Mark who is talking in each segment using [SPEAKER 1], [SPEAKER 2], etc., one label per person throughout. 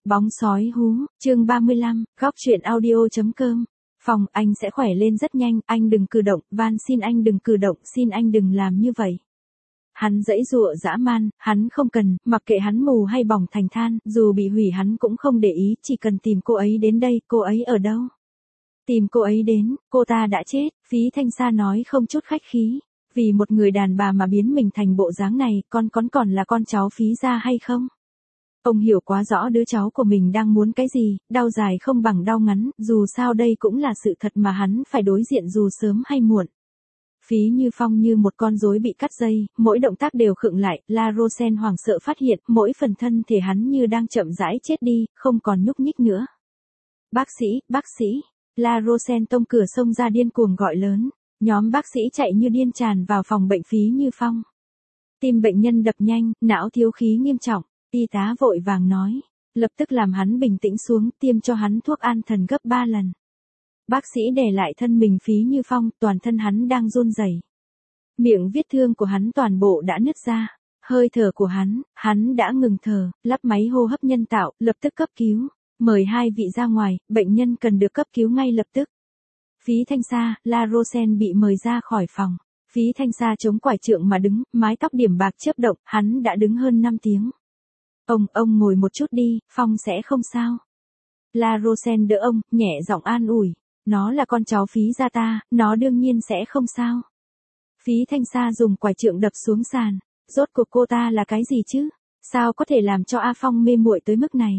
[SPEAKER 1] Bóng sói hú, chương 35, góc truyện audio.com. Phòng, anh sẽ khỏe lên rất nhanh, anh đừng cử động, van xin anh đừng cử động, xin anh đừng làm như vậy. Hắn giãy giụa dã man, hắn không cần, mặc kệ hắn mù hay bỏng thành than, dù bị hủy hắn cũng không để ý, chỉ cần tìm cô ấy đến đây, cô ấy ở đâu? Tìm cô ấy đến, cô ta đã chết, Phí Thanh Sa nói không chút khách khí. Vì một người đàn bà mà biến mình thành bộ dáng này, còn là con cháu Phí gia hay không? Ông hiểu quá rõ đứa cháu của mình đang muốn cái gì, đau dài không bằng đau ngắn, dù sao đây cũng là sự thật mà hắn phải đối diện dù sớm hay muộn. Phí Như Phong như một con rối bị cắt dây, mỗi động tác đều khựng lại, La Rosen hoảng sợ phát hiện, mỗi phần thân thể hắn như đang chậm rãi chết đi, không còn nhúc nhích nữa. Bác sĩ, La Rosen tông cửa xông ra điên cuồng gọi lớn, nhóm bác sĩ chạy như điên tràn vào phòng bệnh Phí Như Phong. Tim bệnh nhân đập nhanh, não thiếu khí nghiêm trọng. Y tá vội vàng nói, lập tức làm hắn bình tĩnh xuống, tiêm cho hắn thuốc an thần gấp 3 lần. Bác sĩ đè lại thân mình Phí Như Phong, toàn thân hắn đang run rẩy. Miệng vết thương của hắn toàn bộ đã nứt ra. Hơi thở của hắn đã ngừng thở, lắp máy hô hấp nhân tạo, lập tức cấp cứu. Mời 2 vị ra ngoài, bệnh nhân cần được cấp cứu ngay lập tức. Phí Thanh Sa, La Rosen bị mời ra khỏi phòng. Phí Thanh Sa chống quải trượng mà đứng, mái tóc điểm bạc chớp động, hắn đã đứng hơn 5 tiếng. Ông ngồi một chút đi, Phong sẽ không sao. La Rosen đỡ ông, nhẹ giọng an ủi. Nó là con cháu Phí gia ta, nó đương nhiên sẽ không sao. Phí Thanh Sa dùng quải trượng đập xuống sàn. Rốt cuộc cô ta là cái gì chứ? Sao có thể làm cho A Phong mê muội tới mức này?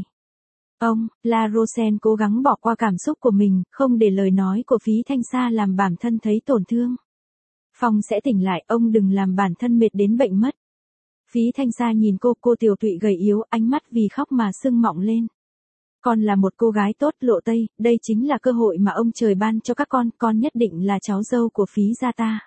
[SPEAKER 1] La Rosen cố gắng bỏ qua cảm xúc của mình, không để lời nói của Phí Thanh Sa làm bản thân thấy tổn thương. Phong sẽ tỉnh lại, ông đừng làm bản thân mệt đến bệnh mất. Phí Thanh Sa nhìn cô tiểu tụy gầy yếu, ánh mắt vì khóc mà sưng mọng lên. Con là một cô gái tốt lộ tây, đây chính là cơ hội mà ông trời ban cho các con nhất định là cháu dâu của Phí gia ta.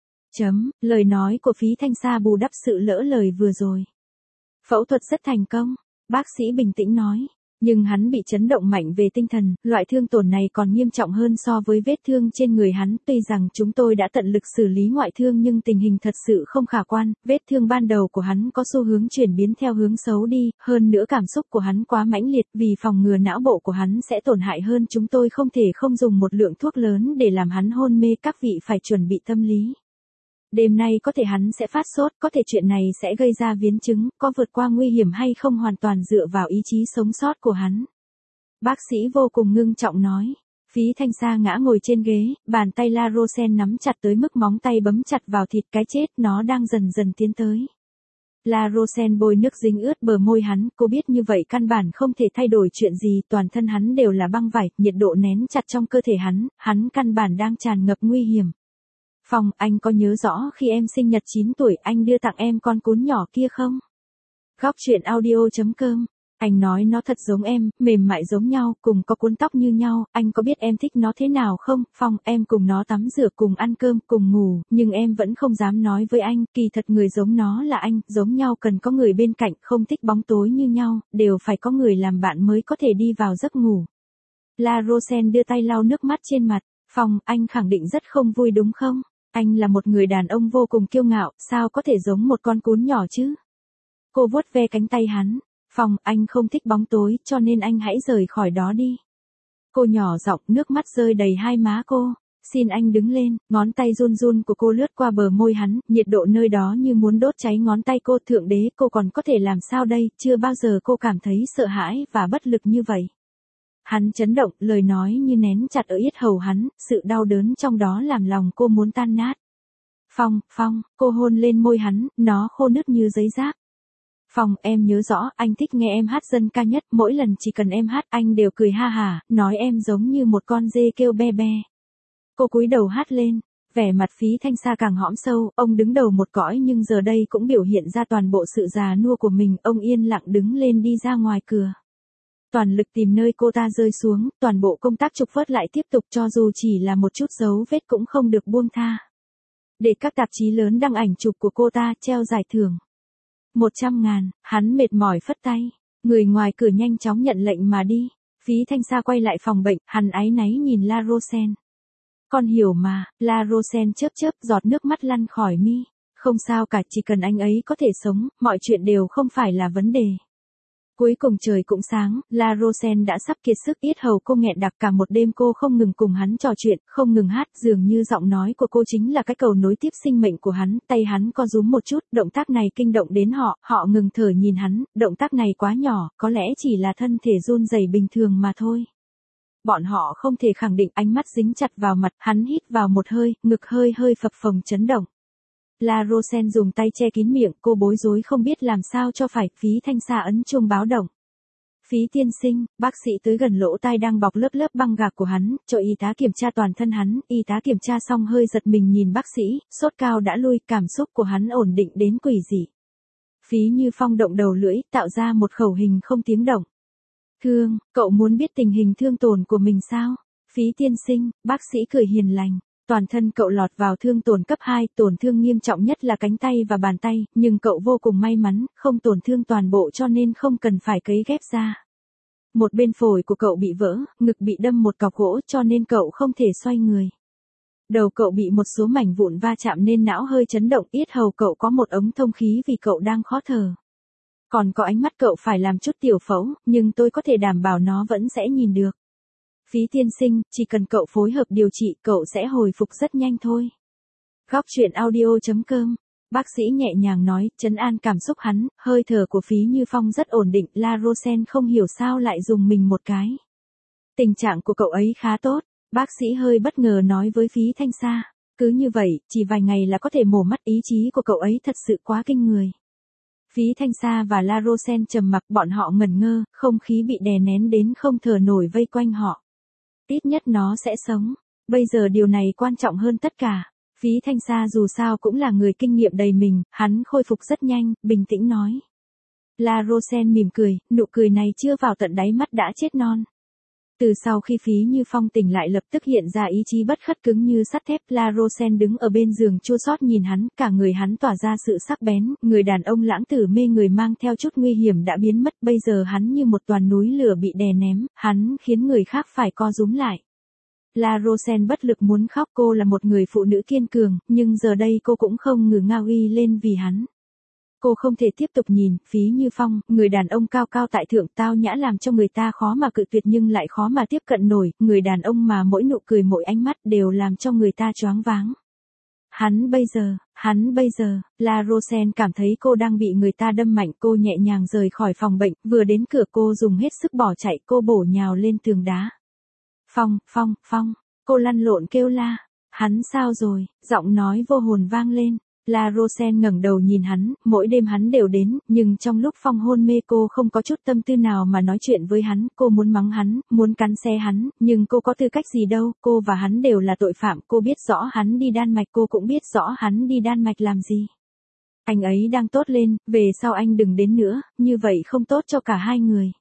[SPEAKER 1] Lời nói của Phí Thanh Sa bù đắp sự lỡ lời vừa rồi. Phẫu thuật rất thành công, bác sĩ bình tĩnh nói. Nhưng hắn bị chấn động mạnh về tinh thần, loại thương tổn này còn nghiêm trọng hơn so với vết thương trên người hắn. Tuy rằng chúng tôi đã tận lực xử lý ngoại thương nhưng tình hình thật sự không khả quan, vết thương ban đầu của hắn có xu hướng chuyển biến theo hướng xấu đi, hơn nữa cảm xúc của hắn quá mãnh liệt, vì phòng ngừa não bộ của hắn sẽ tổn hại hơn chúng tôi không thể không dùng một lượng thuốc lớn để làm hắn hôn mê, các vị phải chuẩn bị tâm lý. Đêm nay có thể hắn sẽ phát sốt, có thể chuyện này sẽ gây ra biến chứng, có vượt qua nguy hiểm hay không hoàn toàn dựa vào ý chí sống sót của hắn. Bác sĩ vô cùng ngưng trọng nói. Phí Thanh Sa ngã ngồi trên ghế, bàn tay La Rosen nắm chặt tới mức móng tay bấm chặt vào thịt, cái chết nó đang dần dần tiến tới. La Rosen bôi nước dính ướt bờ môi hắn, cô biết như vậy căn bản không thể thay đổi chuyện gì, toàn thân hắn đều là băng vải, nhiệt độ nén chặt trong cơ thể hắn căn bản đang tràn ngập nguy hiểm. Phong, anh có nhớ rõ khi em sinh nhật 9 tuổi anh đưa tặng em con cún nhỏ kia không? Góc truyện audio.com. Anh nói nó thật giống em, mềm mại giống nhau, cùng có cuốn tóc như nhau, anh có biết em thích nó thế nào không? Phong, em cùng nó tắm rửa, cùng ăn cơm, cùng ngủ, nhưng em vẫn không dám nói với anh, kỳ thật người giống nó là anh, giống nhau cần có người bên cạnh, không thích bóng tối như nhau, đều phải có người làm bạn mới có thể đi vào giấc ngủ. La Rosen đưa tay lau nước mắt trên mặt. Phong, anh khẳng định rất không vui đúng không? Anh là một người đàn ông vô cùng kiêu ngạo, sao có thể giống một con cún nhỏ chứ? Cô vuốt ve cánh tay hắn. Phong, anh không thích bóng tối, cho nên anh hãy rời khỏi đó đi. Cô nhỏ giọng, nước mắt rơi đầy hai má cô. Xin anh đứng lên, ngón tay run run của cô lướt qua bờ môi hắn, nhiệt độ nơi đó như muốn đốt cháy ngón tay cô. Thượng đế, cô còn có thể làm sao đây, chưa bao giờ cô cảm thấy sợ hãi và bất lực như vậy. Hắn chấn động, lời nói như nén chặt ở yết hầu hắn, sự đau đớn trong đó làm lòng cô muốn tan nát. Phong, cô hôn lên môi hắn, nó khô nứt như giấy giáp. Phong, em nhớ rõ, anh thích nghe em hát dân ca nhất, mỗi lần chỉ cần em hát anh đều cười ha hả, nói em giống như một con dê kêu be be. Cô cúi đầu hát lên, vẻ mặt Phí Thanh Sa càng hõm sâu, ông đứng đầu một cõi nhưng giờ đây cũng biểu hiện ra toàn bộ sự già nua của mình, ông yên lặng đứng lên đi ra ngoài cửa. Toàn lực tìm nơi cô ta rơi xuống, toàn bộ công tác trục vớt lại tiếp tục cho dù chỉ là một chút dấu vết cũng không được buông tha. Để các tạp chí lớn đăng ảnh chụp của cô ta, treo giải thưởng. 100.000, hắn mệt mỏi phất tay. Người ngoài cửa nhanh chóng nhận lệnh mà đi. Phí Thanh Sa quay lại phòng bệnh, hắn áy náy nhìn La Rosen. Con hiểu mà, La Rosen chớp giọt nước mắt lăn khỏi mi. Không sao cả, chỉ cần anh ấy có thể sống, mọi chuyện đều không phải là vấn đề. Cuối cùng trời cũng sáng, La Rosen đã sắp kiệt sức, yết hầu cô nghẹn đặc, cả một đêm cô không ngừng cùng hắn trò chuyện, không ngừng hát, dường như giọng nói của cô chính là cái cầu nối tiếp sinh mệnh của hắn, tay hắn co rúm một chút, động tác này kinh động đến họ, họ ngừng thở nhìn hắn, động tác này quá nhỏ, có lẽ chỉ là thân thể run rẩy bình thường mà thôi. Bọn họ không thể khẳng định, ánh mắt dính chặt vào mặt, hắn hít vào một hơi, ngực hơi hơi phập phồng chấn động. La Rosen dùng tay che kín miệng, cô bối rối không biết làm sao cho phải, Phí Thanh Sa ấn chuông báo động. Phí tiên sinh, bác sĩ tới gần lỗ tai đang bọc lớp lớp băng gạc của hắn, cho y tá kiểm tra toàn thân hắn, y tá kiểm tra xong hơi giật mình nhìn bác sĩ, sốt cao đã lui, cảm xúc của hắn ổn định đến quỷ dị. Phí Như Phong động đầu lưỡi, tạo ra một khẩu hình không tiếng động. Thương, cậu muốn biết tình hình thương tổn của mình sao? Phí tiên sinh, bác sĩ cười hiền lành. Toàn thân cậu lọt vào thương tổn cấp 2, tổn thương nghiêm trọng nhất là cánh tay và bàn tay, nhưng cậu vô cùng may mắn, không tổn thương toàn bộ cho nên không cần phải cấy ghép ra. Một bên phổi của cậu bị vỡ, ngực bị đâm một cọc gỗ cho nên cậu không thể xoay người. Đầu cậu bị một số mảnh vụn va chạm nên não hơi chấn động, yết hầu cậu có một ống thông khí vì cậu đang khó thở. Còn có ánh mắt cậu phải làm chút tiểu phẫu, nhưng tôi có thể đảm bảo nó vẫn sẽ nhìn được. Phí tiên sinh, chỉ cần cậu phối hợp điều trị, cậu sẽ hồi phục rất nhanh thôi. Góc truyện audio.com. Bác sĩ nhẹ nhàng nói, trấn an cảm xúc hắn, hơi thở của Phí Như Phong rất ổn định, La Rosen không hiểu sao lại dùng mình một cái. Tình trạng của cậu ấy khá tốt, bác sĩ hơi bất ngờ nói với Phí Thanh Sa. Cứ như vậy, chỉ vài ngày là có thể mổ mắt, ý chí của cậu ấy thật sự quá kinh người. Phí Thanh Sa và La Rosen trầm mặc, bọn họ ngẩn ngơ, không khí bị đè nén đến không thở nổi vây quanh họ. Ít nhất nó sẽ sống. Bây giờ điều này quan trọng hơn tất cả. Phí Thanh Sa dù sao cũng là người kinh nghiệm đầy mình, hắn khôi phục rất nhanh, bình tĩnh nói. La Rosen mỉm cười, nụ cười này chưa vào tận đáy mắt đã chết non. Từ sau khi Phí Như Phong tỉnh lại lập tức hiện ra ý chí bất khuất cứng như sắt thép, La Rosen đứng ở bên giường chua xót nhìn hắn, cả người hắn tỏa ra sự sắc bén, người đàn ông lãng tử mê người mang theo chút nguy hiểm đã biến mất, bây giờ hắn như một toàn núi lửa bị đè ném, hắn khiến người khác phải co rúm lại. La Rosen bất lực muốn khóc, cô là một người phụ nữ kiên cường, nhưng giờ đây cô cũng không ngừng ngao uy lên vì hắn. Cô không thể tiếp tục nhìn, Phí Như Phong, người đàn ông cao cao tại thượng tao nhã làm cho người ta khó mà cự tuyệt nhưng lại khó mà tiếp cận nổi, người đàn ông mà mỗi nụ cười mỗi ánh mắt đều làm cho người ta choáng váng. Hắn bây giờ, La Rosen cảm thấy cô đang bị người ta đâm mạnh, cô nhẹ nhàng rời khỏi phòng bệnh, vừa đến cửa cô dùng hết sức bỏ chạy, cô bổ nhào lên tường đá. Phong, cô lăn lộn kêu la, hắn sao rồi, giọng nói vô hồn vang lên. La Rosen ngẩng đầu nhìn hắn, mỗi đêm hắn đều đến, nhưng trong lúc Phong hôn mê cô không có chút tâm tư nào mà nói chuyện với hắn, cô muốn mắng hắn, muốn cắn xé hắn, nhưng cô có tư cách gì đâu, cô và hắn đều là tội phạm, cô biết rõ hắn đi Đan Mạch, cô cũng biết rõ hắn đi Đan Mạch làm gì. Anh ấy đang tốt lên, về sau anh đừng đến nữa, như vậy không tốt cho cả hai người.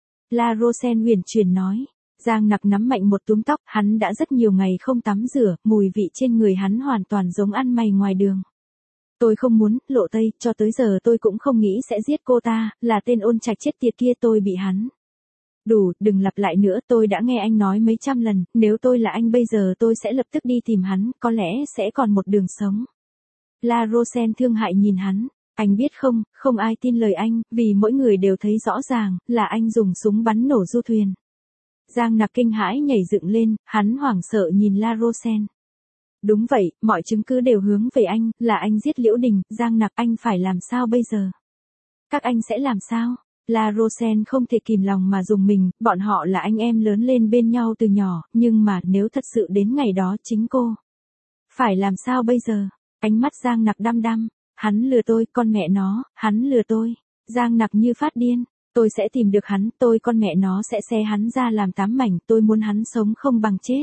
[SPEAKER 1] La Rosen huyền chuyển nói. Giang Nặc nắm mạnh một túm tóc, hắn đã rất nhiều ngày không tắm rửa, mùi vị trên người hắn hoàn toàn giống ăn mày ngoài đường. Tôi không muốn, Lộ Tây, cho tới giờ tôi cũng không nghĩ sẽ giết cô ta, là tên Ôn Trạch chết tiệt kia tôi bị hắn. Đủ, đừng lặp lại nữa, tôi đã nghe anh nói mấy trăm lần, nếu tôi là anh bây giờ tôi sẽ lập tức đi tìm hắn, có lẽ sẽ còn một đường sống. La Rosen thương hại nhìn hắn, anh biết không, không ai tin lời anh, vì mỗi người đều thấy rõ ràng, là anh dùng súng bắn nổ du thuyền. Giang Nặc kinh hãi nhảy dựng lên, hắn hoảng sợ nhìn La Rosen. Đúng vậy, mọi chứng cứ đều hướng về anh, là anh giết Liễu Đình, Giang Nặc, anh phải làm sao bây giờ? Các anh sẽ làm sao? La Rosen không thể kìm lòng mà dùng mình, bọn họ là anh em lớn lên bên nhau từ nhỏ, nhưng mà nếu thật sự đến ngày đó chính cô. Phải làm sao bây giờ? Ánh mắt Giang Nặc đăm đăm, hắn lừa tôi, con mẹ nó, hắn lừa tôi. Giang Nặc như phát điên. Tôi sẽ tìm được hắn, con mẹ nó sẽ xé hắn ra làm 8 mảnh, tôi muốn hắn sống không bằng chết.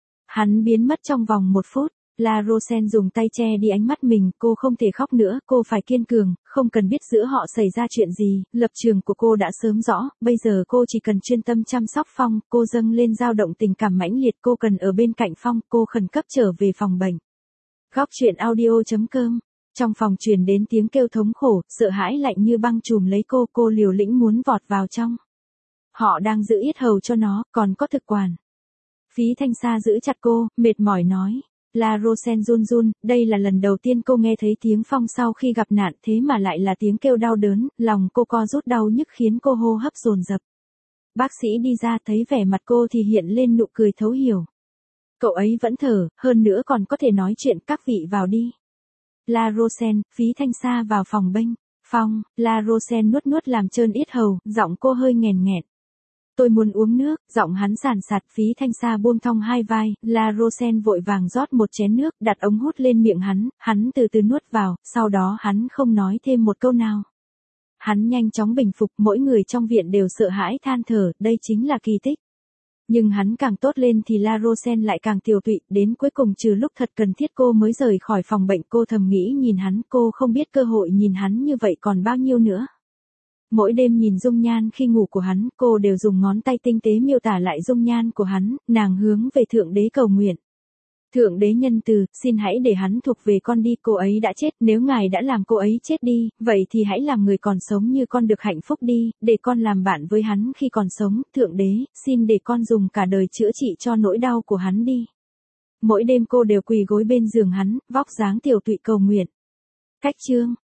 [SPEAKER 1] Hắn biến mất trong vòng 1 phút, La Rosen dùng tay che đi ánh mắt mình, cô không thể khóc nữa, cô phải kiên cường, không cần biết giữa họ xảy ra chuyện gì, lập trường của cô đã sớm rõ, bây giờ cô chỉ cần chuyên tâm chăm sóc Phong, cô dâng lên dao động tình cảm mãnh liệt, cô cần ở bên cạnh Phong, cô khẩn cấp trở về phòng bệnh. Góc truyện audio.com. Trong phòng truyền đến tiếng kêu thống khổ, sợ hãi lạnh như băng trùm lấy cô liều lĩnh muốn vọt vào trong. Họ đang giữ yết hầu cho nó, còn có thực quản. Phí Thanh Sa giữ chặt cô, mệt mỏi nói. La Rosen run run, đây là lần đầu tiên cô nghe thấy tiếng Phong sau khi gặp nạn, thế mà lại là tiếng kêu đau đớn, lòng cô co rút đau nhức khiến cô hô hấp dồn dập. Bác sĩ đi ra thấy vẻ mặt cô thì hiện lên nụ cười thấu hiểu. Cậu ấy vẫn thở, hơn nữa còn có thể nói chuyện, các vị vào đi. La Rosen, Phí Thanh Sa vào phòng bênh. Phong, La Rosen nuốt nuốt làm trơn yết hầu, giọng cô hơi nghèn nghẹn. Tôi muốn uống nước, giọng hắn sàn sạt. Phí Thanh Sa buông thong hai vai, La Rosen vội vàng rót một chén nước, đặt ống hút lên miệng hắn từ từ nuốt vào, sau đó hắn không nói thêm một câu nào. Hắn nhanh chóng bình phục, mỗi người trong viện đều sợ hãi than thở, đây chính là kỳ tích. Nhưng hắn càng tốt lên thì La Rosen lại càng tiều tụy, đến cuối cùng trừ lúc thật cần thiết cô mới rời khỏi phòng bệnh. Cô thầm nghĩ nhìn hắn, cô không biết cơ hội nhìn hắn như vậy còn bao nhiêu nữa. Mỗi đêm nhìn dung nhan khi ngủ của hắn, cô đều dùng ngón tay tinh tế miêu tả lại dung nhan của hắn, nàng hướng về Thượng Đế cầu nguyện. Thượng Đế nhân từ, xin hãy để hắn thuộc về con đi, cô ấy đã chết, nếu ngài đã làm cô ấy chết đi, vậy thì hãy làm người còn sống như con được hạnh phúc đi, để con làm bạn với hắn khi còn sống, Thượng Đế, xin để con dùng cả đời chữa trị cho nỗi đau của hắn đi. Mỗi đêm cô đều quỳ gối bên giường hắn, vóc dáng tiểu tụy cầu nguyện. Cách chương